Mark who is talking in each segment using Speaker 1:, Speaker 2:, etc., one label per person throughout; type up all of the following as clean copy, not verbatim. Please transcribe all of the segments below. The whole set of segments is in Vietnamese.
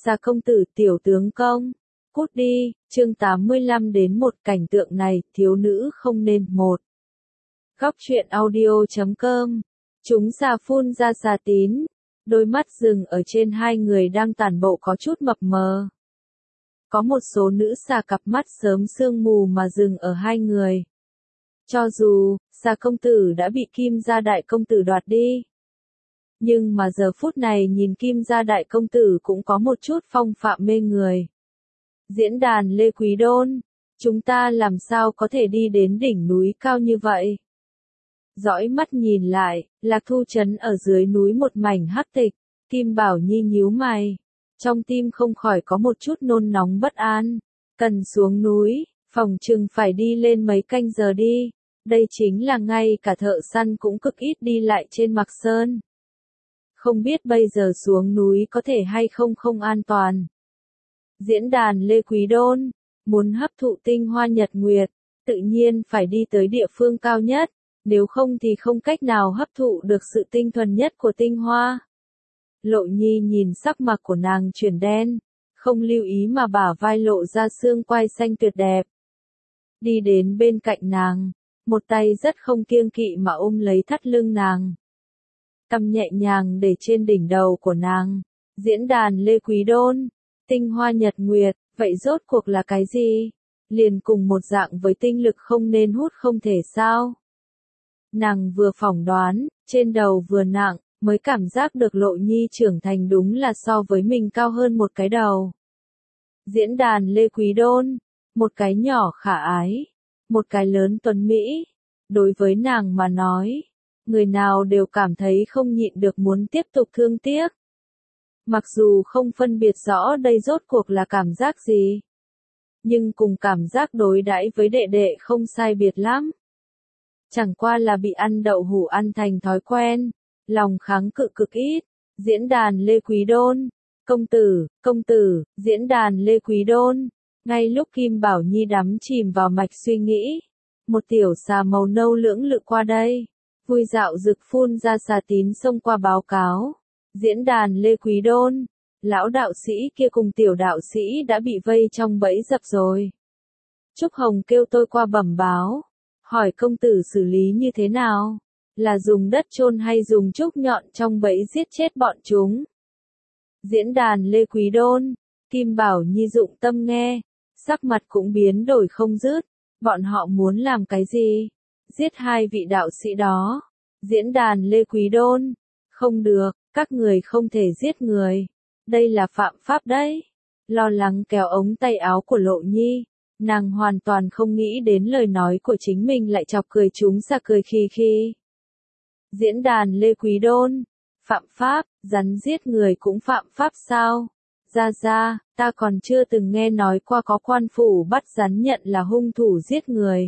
Speaker 1: Xà công tử tiểu tướng công, cút đi, chương 85 đến một cảnh tượng này, thiếu nữ không nên một. Góc truyện audio.com, chúng xà phun ra xà tín, đôi mắt rừng ở trên hai người đang tản bộ có chút mập mờ. Có một số nữ xà cặp mắt sớm sương mù mà dừng ở hai người. Cho dù, xà công tử đã bị Kim gia đại công tử đoạt đi. Nhưng mà giờ phút này nhìn Kim gia đại công tử cũng có một chút phong phạm mê người. Diễn đàn Lê Quý Đôn, chúng ta làm sao có thể đi đến đỉnh núi cao như vậy? Dõi mắt nhìn lại, Lạc Thu Trấn ở dưới núi một mảnh hắc tịch, Kim Bảo Nhi nhíu mày. Trong tim không khỏi có một chút nôn nóng bất an. Cần xuống núi, phòng chừng phải đi lên mấy canh giờ đi. Đây chính là ngay cả thợ săn cũng cực ít đi lại trên Mạc Sơn. Không biết bây giờ xuống núi có thể hay không an toàn. Diễn đàn Lê Quý Đôn, muốn hấp thụ tinh hoa nhật nguyệt, tự nhiên phải đi tới địa phương cao nhất, nếu không thì không cách nào hấp thụ được sự tinh thuần nhất của tinh hoa. Lộ Nhi nhìn sắc mặt của nàng chuyển đen, không lưu ý mà bả vai lộ ra xương quai xanh tuyệt đẹp. Đi đến bên cạnh nàng, một tay rất không kiêng kỵ mà ôm lấy thắt lưng nàng. Cầm nhẹ nhàng để trên đỉnh đầu của nàng. Diễn đàn Lê Quý Đôn, tinh hoa nhật nguyệt, vậy rốt cuộc là cái gì? Liền cùng một dạng với tinh lực không nên hút không thể sao? Nàng vừa phỏng đoán, trên đầu vừa nặng, mới cảm giác được Lộ Nhi trưởng thành đúng là so với mình cao hơn một cái đầu. Diễn đàn Lê Quý Đôn, một cái nhỏ khả ái, một cái lớn tuấn mỹ. Đối với nàng mà nói, người nào đều cảm thấy không nhịn được muốn tiếp tục thương tiếc. Mặc dù không phân biệt rõ đây rốt cuộc là cảm giác gì, nhưng cùng cảm giác đối đãi với đệ đệ không sai biệt lắm. Chẳng qua là bị ăn đậu hũ ăn thành thói quen, lòng kháng cự cực ít. Diễn đàn Lê Quý Đôn, công tử, diễn đàn Lê Quý Đôn. Ngay lúc Kim Bảo Nhi đắm chìm vào mạch suy nghĩ, một tiểu xà màu nâu lưỡng lự qua đây, vui dạo rực phun ra xà tín xông qua báo cáo. Diễn đàn Lê Quý Đôn, lão đạo sĩ kia cùng tiểu đạo sĩ đã bị vây trong bẫy dập rồi. Trúc Hồng kêu tôi qua bẩm báo, hỏi công tử xử lý như thế nào, là dùng đất chôn hay dùng trúc nhọn trong bẫy giết chết bọn chúng. Diễn đàn Lê Quý Đôn, Kim Bảo Nhi dụng tâm nghe, sắc mặt cũng biến đổi không dứt, bọn họ muốn làm cái gì? Giết hai vị đạo sĩ đó. Diễn đàn Lê Quý Đôn, không được, các người không thể giết người, đây là phạm pháp đấy. Lo lắng kéo ống tay áo của Lộ Nhi, nàng hoàn toàn không nghĩ đến lời nói của chính mình lại chọc cười chúng xà cười khi khi. Diễn đàn Lê Quý Đôn, phạm pháp, rắn giết người cũng phạm pháp sao? Ra, ta còn chưa từng nghe nói qua có quan phủ bắt rắn nhận là hung thủ giết người.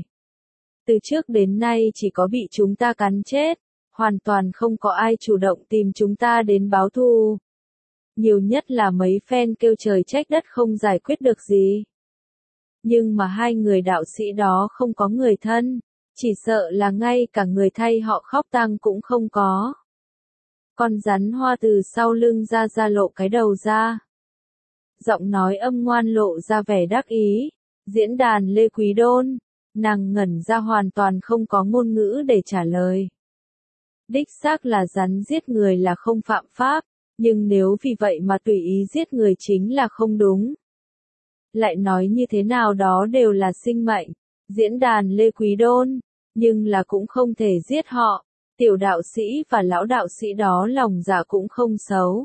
Speaker 1: Từ trước đến nay chỉ có bị chúng ta cắn chết, hoàn toàn không có ai chủ động tìm chúng ta đến báo thù. Nhiều nhất là mấy phen kêu trời trách đất không giải quyết được gì. Nhưng mà hai người đạo sĩ đó không có người thân, chỉ sợ là ngay cả người thay họ khóc tang cũng không có. Con rắn hoa từ sau lưng ra lộ cái đầu ra. Giọng nói âm ngoan lộ ra vẻ đắc ý. Diễn đàn Lê Quý Đôn, nàng ngẩn ra hoàn toàn không có ngôn ngữ để trả lời. Đích xác là rắn giết người là không phạm pháp, nhưng nếu vì vậy mà tùy ý giết người chính là không đúng. Lại nói như thế nào đó đều là sinh mệnh. Diễn đàn Lê Quý Đôn, nhưng là cũng không thể giết họ. Tiểu đạo sĩ và lão đạo sĩ đó lòng dạ cũng không xấu.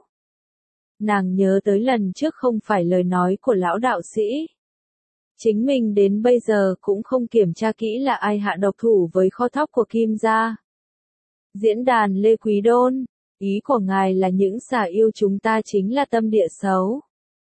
Speaker 1: Nàng nhớ tới lần trước không phải lời nói của lão đạo sĩ. Chính mình đến bây giờ cũng không kiểm tra kỹ là ai hạ độc thủ với kho thóc của Kim gia. Diễn đàn Lê Quý Đôn, ý của ngài là những xà yêu chúng ta chính là tâm địa xấu.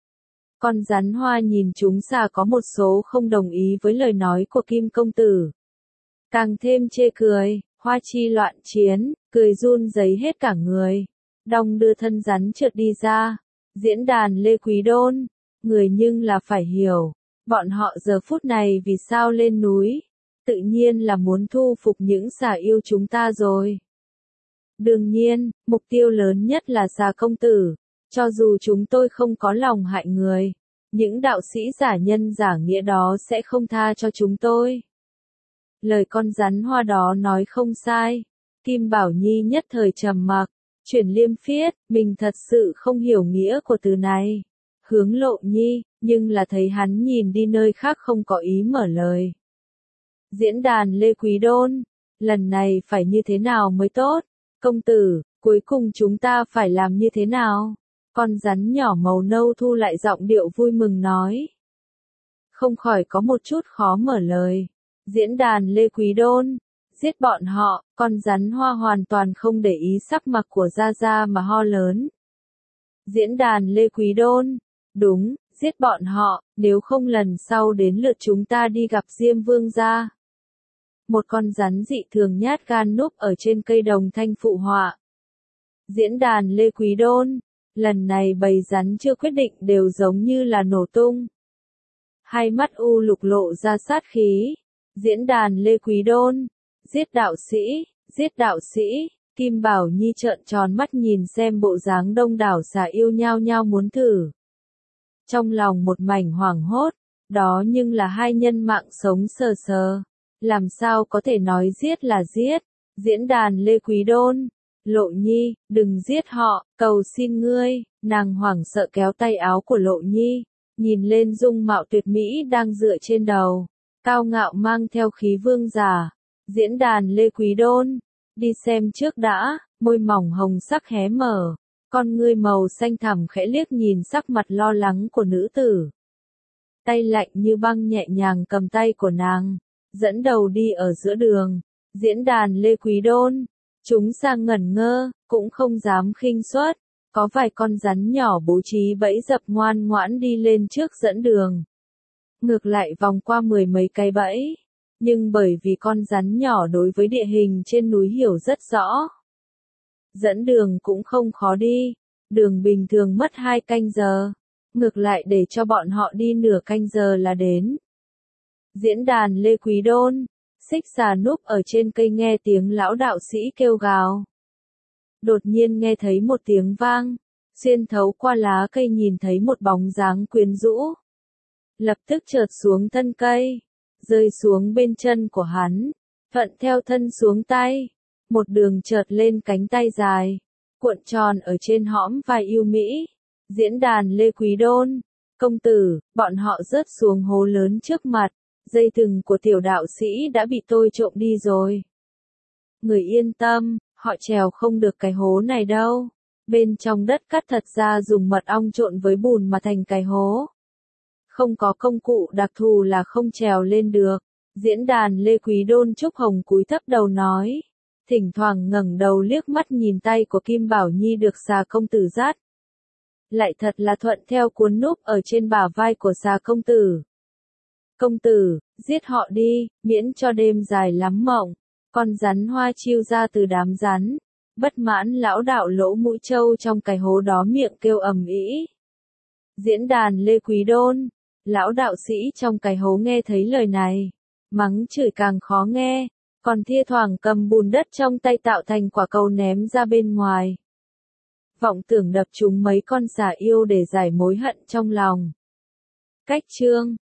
Speaker 1: Con rắn hoa nhìn chúng xà có một số không đồng ý với lời nói của Kim công tử. Càng thêm chê cười, hoa chi loạn chiến, cười run rẩy hết cả người. Đong đưa thân rắn trượt đi ra. Diễn đàn Lê Quý Đôn, người nhưng là phải hiểu, bọn họ giờ phút này vì sao lên núi, tự nhiên là muốn thu phục những xà yêu chúng ta rồi. Đương nhiên, mục tiêu lớn nhất là xà công tử, Cho dù chúng tôi không có lòng hại người, những đạo sĩ giả nhân giả nghĩa đó sẽ không tha cho chúng tôi. Lời con rắn hoa đó nói không sai. Kim Bảo Nhi nhất thời trầm mặc, chuyển liêm phiết, mình thật sự không hiểu nghĩa của từ này. Hướng Lộ Nhi, nhưng là thấy hắn nhìn đi nơi khác không có ý mở lời. Diễn đàn Lê Quý Đôn, lần này phải như thế nào mới tốt? Công tử, cuối cùng chúng ta phải làm như thế nào? Con rắn nhỏ màu nâu thu lại giọng điệu vui mừng nói. Không khỏi có một chút khó mở lời. Diễn đàn Lê Quý Đôn, giết bọn họ, con rắn hoa hoàn toàn không để ý sắc mặt của Gia Gia mà ho lớn. Diễn đàn Lê Quý Đôn, đúng, giết bọn họ, nếu không lần sau đến lượt chúng ta đi gặp Diêm Vương gia. Một con rắn dị thường nhát gan núp ở trên cây đồng thanh phụ họa. Diễn đàn Lê Quý Đôn, lần này bầy rắn chưa quyết định đều giống như là nổ tung. Hai mắt u lục lộ ra sát khí. Diễn đàn Lê Quý Đôn, giết đạo sĩ, giết đạo sĩ. Kim Bảo Nhi trợn tròn mắt nhìn xem bộ dáng đông đảo xà yêu nhao nhao muốn thử. Trong lòng một mảnh hoảng hốt, đó nhưng là hai nhân mạng sống sờ sờ. Làm sao có thể nói giết là giết? Diễn đàn Lê Quý Đôn, Lộ Nhi, đừng giết họ, cầu xin ngươi. Nàng hoảng sợ kéo tay áo của Lộ Nhi, nhìn lên dung mạo tuyệt mỹ đang dựa trên đầu, cao ngạo mang theo khí vương giả. Diễn đàn Lê Quý Đôn, đi xem trước đã. Môi mỏng hồng sắc hé mở, con ngươi màu xanh thẳm khẽ liếc nhìn sắc mặt lo lắng của nữ tử. Tay lạnh như băng nhẹ nhàng cầm tay của nàng, dẫn đầu đi ở giữa đường. Diễn đàn Lê Quý Đôn, chúng sang ngẩn ngơ, cũng không dám khinh suất. Có vài con rắn nhỏ bố trí bẫy dập ngoan ngoãn đi lên trước dẫn đường. Ngược lại vòng qua mười mấy cái bẫy. Nhưng bởi vì con rắn nhỏ đối với địa hình trên núi hiểu rất rõ. Dẫn đường cũng không khó đi. Đường bình thường mất 2 canh giờ. Ngược lại để cho bọn họ đi nửa canh giờ là đến. Diễn đàn Lê Quý Đôn, xích xà núp ở trên cây nghe tiếng lão đạo sĩ kêu gào. Đột nhiên nghe thấy một tiếng vang, xuyên thấu qua lá cây nhìn thấy một bóng dáng quyến rũ. Lập tức chợt xuống thân cây, rơi xuống bên chân của hắn, thuận theo thân xuống tay, một đường chợt lên cánh tay dài, cuộn tròn ở trên hõm vai yêu mỹ. Diễn đàn Lê Quý Đôn, công tử, bọn họ rớt xuống hố lớn trước mặt, dây thừng của tiểu đạo sĩ đã bị tôi trộm đi rồi. Người yên tâm, họ trèo không được cái hố này đâu. Bên trong đất cắt thật ra dùng mật ong trộn với bùn mà thành cái hố. Không có công cụ đặc thù là không trèo lên được. Diễn đàn Lê Quý Đôn Trúc Hồng cúi thấp đầu nói. Thỉnh thoảng ngẩng đầu liếc mắt nhìn tay của Kim Bảo Nhi được xà công tử dắt. Lại thật là thuận theo cuốn núp ở trên bả vai của xà công tử. Công tử, giết họ đi, miễn cho đêm dài lắm mộng. Con rắn hoa chiêu ra từ đám rắn. Bất mãn lão đạo lỗ mũi trâu trong cái hố đó miệng kêu ầm ĩ. Diễn đàn Lê Quý Đôn, lão đạo sĩ trong cái hố nghe thấy lời này, mắng chửi càng khó nghe, còn thi thoảng cầm bùn đất trong tay tạo thành quả cầu ném ra bên ngoài. Vọng tưởng đập trúng mấy con xà yêu để giải mối hận trong lòng. Cách chương